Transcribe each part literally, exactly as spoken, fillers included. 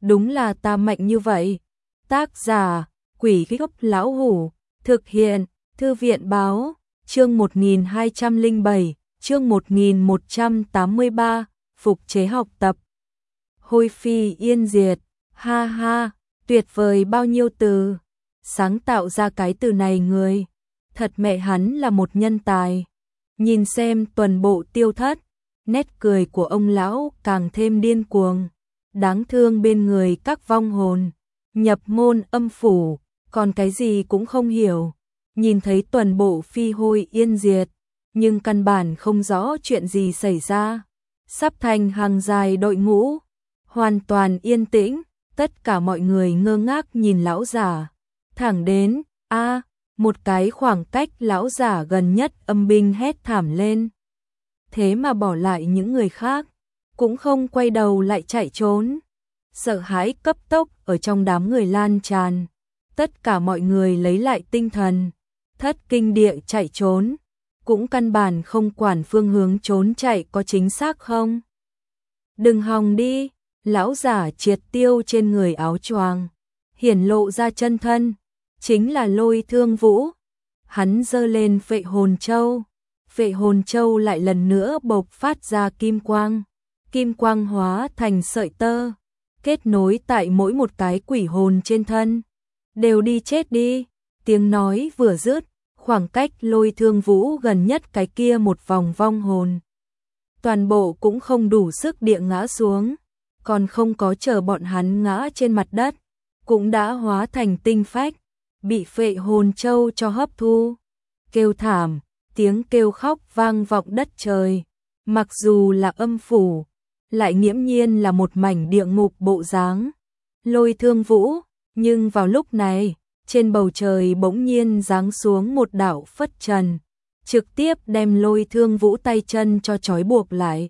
đúng là ta mạnh như vậy. Tác giả, Quỷ Gốc Lão Hủ, thực hiện, Thư viện Báo, chương một nghìn hai trăm lẻ bảy, chương một nghìn một trăm tám mươi ba, phục chế học tập. Hôi phi yên diệt, ha ha, tuyệt vời bao nhiêu từ, sáng tạo ra cái từ này người, thật mẹ hắn là một nhân tài. Nhìn xem tuần bộ Tiêu Thất, nét cười của ông lão càng thêm điên cuồng, đáng thương bên người các vong hồn, nhập môn âm phủ, còn cái gì cũng không hiểu, nhìn thấy tuần bộ phi hôi yên diệt, nhưng căn bản không rõ chuyện gì xảy ra, sắp thành hàng dài đội ngũ, hoàn toàn yên tĩnh, tất cả mọi người ngơ ngác nhìn lão giả, thẳng đến, a một cái khoảng cách lão giả gần nhất âm binh hét thảm lên. Thế mà bỏ lại những người khác, cũng không quay đầu lại chạy trốn. Sợ hãi cấp tốc ở trong đám người lan tràn. Tất cả mọi người lấy lại tinh thần, thất kinh địa chạy trốn, cũng căn bản không quản phương hướng trốn chạy có chính xác không. Đừng hòng đi, lão giả triệt tiêu trên người áo choàng, hiển lộ ra chân thân, chính là Lôi Thương Vũ. Hắn giơ lên Phệ Hồn Châu, Phệ Hồn Châu lại lần nữa bộc phát ra kim quang, kim quang hóa thành sợi tơ, kết nối tại mỗi một cái quỷ hồn trên thân. Đều đi chết đi, tiếng nói vừa dứt, khoảng cách Lôi Thương Vũ gần nhất cái kia một vòng vong hồn. Toàn bộ cũng không đủ sức địa ngã xuống, còn không có chờ bọn hắn ngã trên mặt đất, cũng đã hóa thành tinh phách, bị Phệ Hồn Châu cho hấp thu. Kêu thảm, tiếng kêu khóc vang vọng đất trời, mặc dù là âm phủ, lại nghiễm nhiên là một mảnh địa ngục bộ dáng. Lôi Thương Vũ, nhưng vào lúc này, trên bầu trời bỗng nhiên giáng xuống một đạo phất trần, trực tiếp đem Lôi Thương Vũ tay chân cho trói buộc lại.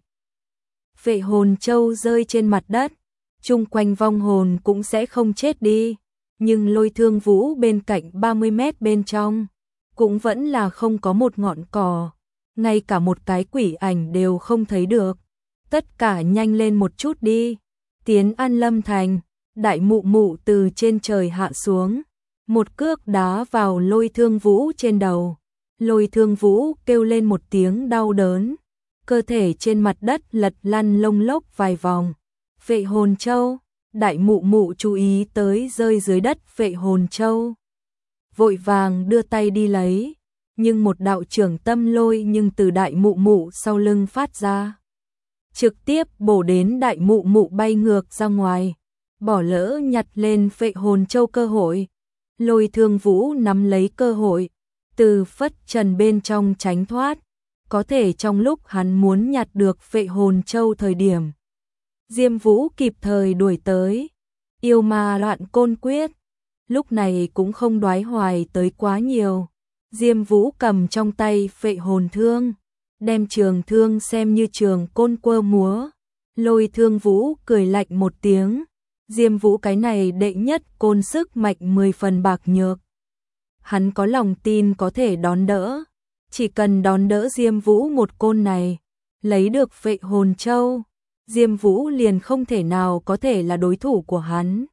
Phệ Hồn Châu rơi trên mặt đất, chung quanh vong hồn cũng sẽ không chết đi, nhưng Lôi Thương Vũ bên cạnh ba mươi mét bên trong, cũng vẫn là không có một ngọn cỏ, ngay cả một cái quỷ ảnh đều không thấy được. Tất cả nhanh lên một chút đi, tiến An Lâm Thành. Đại mụ mụ từ trên trời hạ xuống, một cước đá vào Lôi Thương Vũ trên đầu. Lôi Thương Vũ kêu lên một tiếng đau đớn, cơ thể trên mặt đất lật lăn lông lốc vài vòng. Phệ Hồn Châu, đại mụ mụ chú ý tới rơi dưới đất Phệ Hồn Châu, vội vàng đưa tay đi lấy, nhưng một đạo trưởng tâm lôi nhưng từ đại mụ mụ sau lưng phát ra, trực tiếp bổ đến đại mụ mụ bay ngược ra ngoài, bỏ lỡ nhặt lên Phệ Hồn Châu cơ hội. Lôi Thương Vũ nắm lấy cơ hội, từ phất trần bên trong tránh thoát, có thể trong lúc hắn muốn nhặt được Phệ Hồn Châu thời điểm, Diêm Vũ kịp thời đuổi tới, yêu ma loạn côn quyết, lúc này cũng không đoái hoài tới quá nhiều. Diêm Vũ cầm trong tay Phệ Hồn Thương, đem trường thương xem như trường côn quơ múa. Lôi Thương Vũ cười lạnh một tiếng, Diêm Vũ cái này đệ nhất côn sức mạnh mười phần bạc nhược. Hắn có lòng tin có thể đón đỡ, chỉ cần đón đỡ Diêm Vũ một côn này, lấy được Phệ Hồn Châu, Diêm Vũ liền không thể nào có thể là đối thủ của hắn.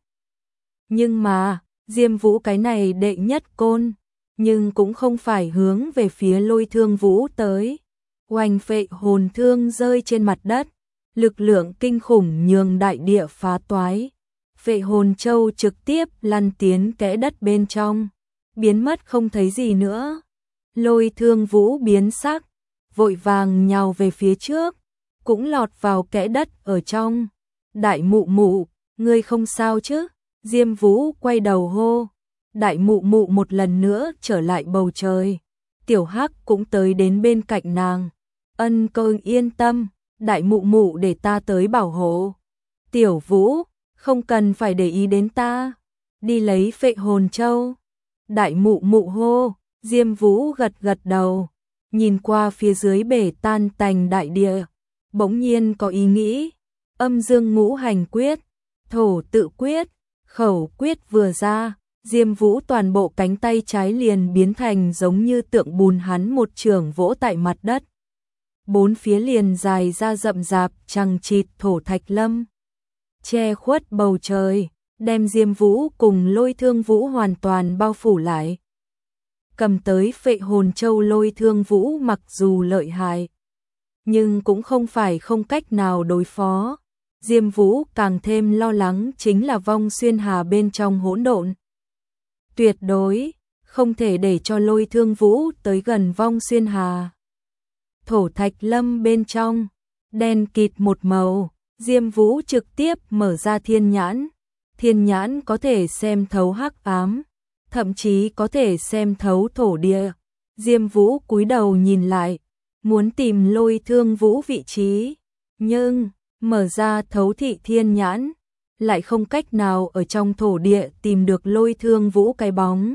Nhưng mà, Diêm Vũ cái này đệ nhất côn, nhưng cũng không phải hướng về phía Lôi Thương Vũ tới. Oanh, Phệ Hồn Thương rơi trên mặt đất, lực lượng kinh khủng nhường đại địa phá toái. Phệ Hồn Châu trực tiếp lăn tiến kẽ đất bên trong, biến mất không thấy gì nữa. Lôi Thương Vũ biến sắc, vội vàng nhào về phía trước, cũng lọt vào kẽ đất ở trong. Đại mụ mụ, ngươi không sao chứ? Diêm Vũ quay đầu hô. Đại mụ mụ một lần nữa trở lại bầu trời. Tiểu Hắc cũng tới đến bên cạnh nàng. Ân Cơ yên tâm, đại mụ mụ để ta tới bảo hộ. Tiểu Vũ, không cần phải để ý đến ta, đi lấy Phệ Hồn Châu. Đại mụ mụ hô. Diêm Vũ gật gật đầu, nhìn qua phía dưới bể tan tành đại địa, bỗng nhiên có ý nghĩ. Âm dương ngũ hành quyết, thổ tự quyết, khẩu quyết vừa ra, Diêm Vũ toàn bộ cánh tay trái liền biến thành giống như tượng bùn, hắn một chưởng vỗ tại mặt đất. Bốn phía liền dài ra rậm rạp chằng chịt thổ thạch lâm. che khuất bầu trời, đem Diêm Vũ cùng Lôi Thương Vũ hoàn toàn bao phủ lại. Cầm tới Phệ Hồn Châu Lôi Thương Vũ mặc dù lợi hại, nhưng cũng không phải không cách nào đối phó. Diêm Vũ càng thêm lo lắng chính là vong xuyên hà bên trong hỗn độn. Tuyệt đối không thể để cho Lôi Thương Vũ tới gần vong xuyên hà. Thổ thạch lâm bên trong, đen kịt một màu, Diêm Vũ trực tiếp mở ra thiên nhãn. Thiên nhãn có thể xem thấu hắc ám, thậm chí có thể xem thấu thổ địa. Diêm Vũ cúi đầu nhìn lại, muốn tìm Lôi Thương Vũ vị trí, nhưng mở ra thấu thị thiên nhãn, lại không cách nào ở trong thổ địa tìm được Lôi Thương Vũ cái bóng.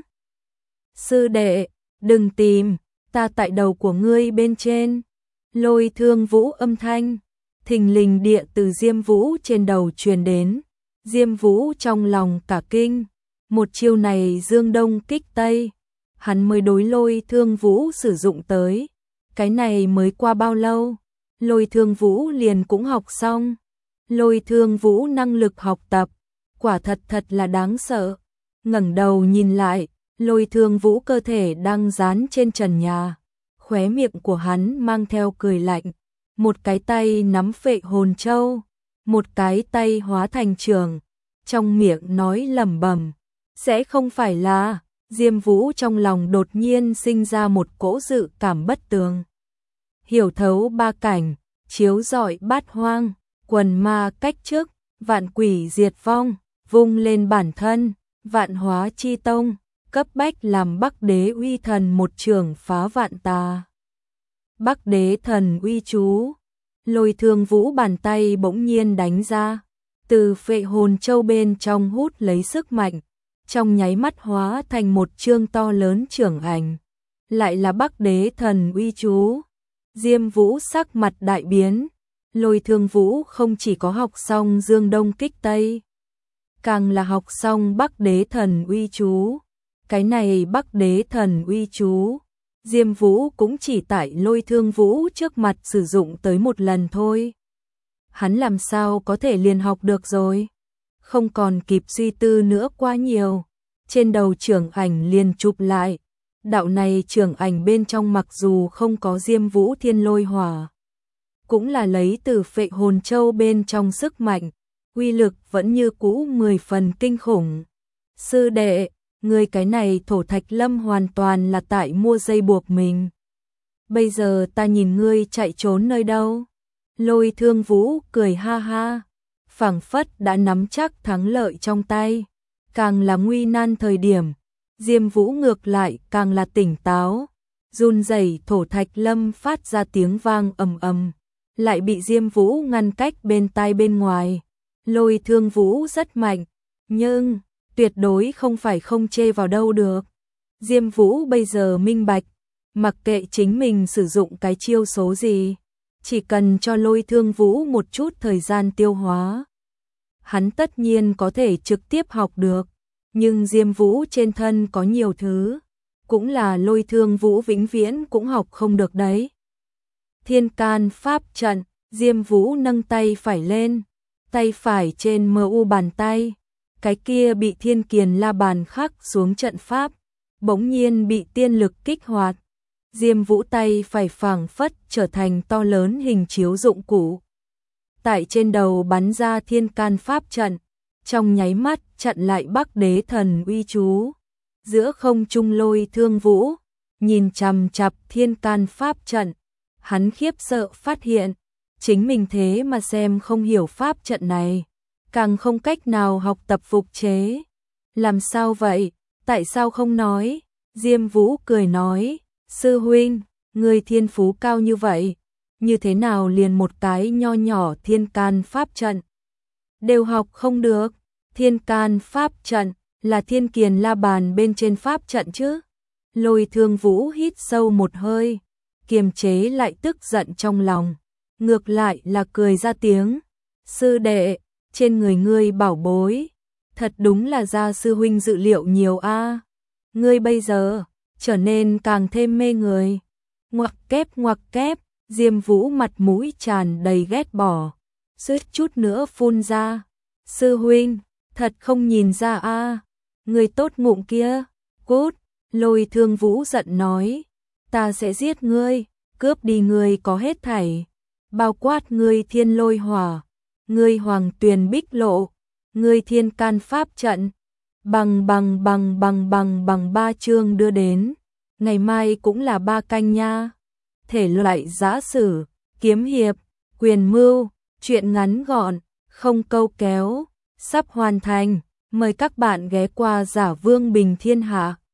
Sư đệ, đừng tìm, ta tại đầu của ngươi bên trên. Lôi Thương Vũ âm thanh thình lình địa từ Diêm Vũ trên đầu truyền đến. Diêm Vũ trong lòng cả kinh, một chiêu này dương đông kích tây, hắn mới đối Lôi Thương Vũ sử dụng tới. Cái này mới qua bao lâu, Lôi Thương Vũ liền cũng học xong. Lôi Thương Vũ năng lực học tập, quả thật thật là đáng sợ. Ngẩng đầu nhìn lại, Lôi Thương Vũ cơ thể đang dán trên trần nhà, khóe miệng của hắn mang theo cười lạnh, một cái tay nắm Phệ Hồn Châu, một cái tay hóa thành trường, trong miệng nói lẩm bẩm, sẽ không phải là. Diêm Vũ trong lòng đột nhiên sinh ra một cỗ dự cảm bất tường. Hiểu thấu ba cảnh, chiếu rọi bát hoang, quần ma cách chức, vạn quỷ diệt vong, vung lên bản thân, vạn hóa chi tông, cấp bách làm Bắc Đế uy thần một trường phá vạn tà. Bắc Đế thần uy chú, Lôi Thương Vũ bàn tay bỗng nhiên đánh ra, từ Phệ Hồn Châu bên trong hút lấy sức mạnh, trong nháy mắt hóa thành một chương to lớn trưởng ảnh. Lại là Bắc Đế thần uy chú. Diêm Vũ sắc mặt đại biến, Lôi Thương Vũ không chỉ có học xong dương đông kích tây, càng là học xong Bắc Đế thần uy chú. Cái này Bắc Đế thần uy chú, Diêm Vũ cũng chỉ tại Lôi Thương Vũ trước mặt sử dụng tới một lần thôi. Hắn làm sao có thể liền học được rồi? Không còn kịp suy tư nữa quá nhiều, trên đầu trưởng ảnh liền chụp lại. Đạo này trưởng ảnh bên trong mặc dù không có Diêm Vũ thiên lôi hỏa, cũng là lấy từ Phệ Hồn Châu bên trong sức mạnh, uy lực vẫn như cũ mười phần kinh khủng. Sư đệ, ngươi cái này thổ thạch lâm hoàn toàn là tại mua dây buộc mình. Bây giờ ta nhìn ngươi chạy trốn nơi đâu? Lôi Thương Vũ cười ha ha, phảng phất đã nắm chắc thắng lợi trong tay. Càng là nguy nan thời điểm, Diêm Vũ ngược lại càng là tỉnh táo, run rẩy thổ thạch lâm phát ra tiếng vang ầm ầm, lại bị Diêm Vũ ngăn cách bên tai bên ngoài. Lôi Thương Vũ rất mạnh, nhưng tuyệt đối không phải không chê vào đâu được. Diêm Vũ bây giờ minh bạch, mặc kệ chính mình sử dụng cái chiêu số gì, chỉ cần cho Lôi Thương Vũ một chút thời gian tiêu hóa, hắn tất nhiên có thể trực tiếp học được. Nhưng Diêm Vũ trên thân có nhiều thứ, cũng là Lôi Thương Vũ vĩnh viễn cũng học không được đấy. Thiên can pháp trận, Diêm Vũ nâng tay phải lên, tay phải trên mờ u bàn tay, cái kia bị Thiên Kiền La Bàn khắc xuống trận pháp, bỗng nhiên bị tiên lực kích hoạt. Diêm Vũ tay phải phảng phất trở thành to lớn hình chiếu dụng cụ. Tại trên đầu bắn ra thiên can pháp trận, trong nháy mắt chặn lại Bắc Đế thần uy chú. Giữa không trung Lôi Thương Vũ nhìn chằm chằm thiên can pháp trận, hắn khiếp sợ phát hiện chính mình thế mà xem không hiểu pháp trận này, càng không cách nào học tập phục chế. Làm sao vậy? Tại sao không nói? Diêm Vũ cười nói, sư huynh, người thiên phú cao như vậy, như thế nào liền một cái nho nhỏ thiên can pháp trận đều học không được? Thiên can pháp trận là Thiên Kiền La Bàn bên trên pháp trận chứ? Lôi Thương Vũ hít sâu một hơi, kiềm chế lại tức giận trong lòng, ngược lại là cười ra tiếng. Sư đệ, trên người ngươi bảo bối, thật đúng là ra sư huynh dự liệu nhiều a. Ngươi bây giờ trở nên càng thêm mê người. Ngoặc kép ngoặc kép, Diêm Vũ mặt mũi tràn đầy ghét bỏ, suýt chút nữa phun ra. Sư huynh, thật không nhìn ra a, người tốt ngụm kia, cút, Lôi Thương Vũ giận nói, ta sẽ giết ngươi, cướp đi ngươi có hết thảy, bao quát ngươi thiên lôi hỏa, ngươi hoàng tuyền bích lộ, ngươi thiên can pháp trận, bằng bằng bằng bằng bằng bằng ba chương đưa đến, ngày mai cũng là ba canh nha. Thể loại giã sử, kiếm hiệp, quyền mưu, truyện ngắn gọn, không câu kéo, sắp hoàn thành, mời các bạn ghé qua Giả Vương Bình Thiên Hạ.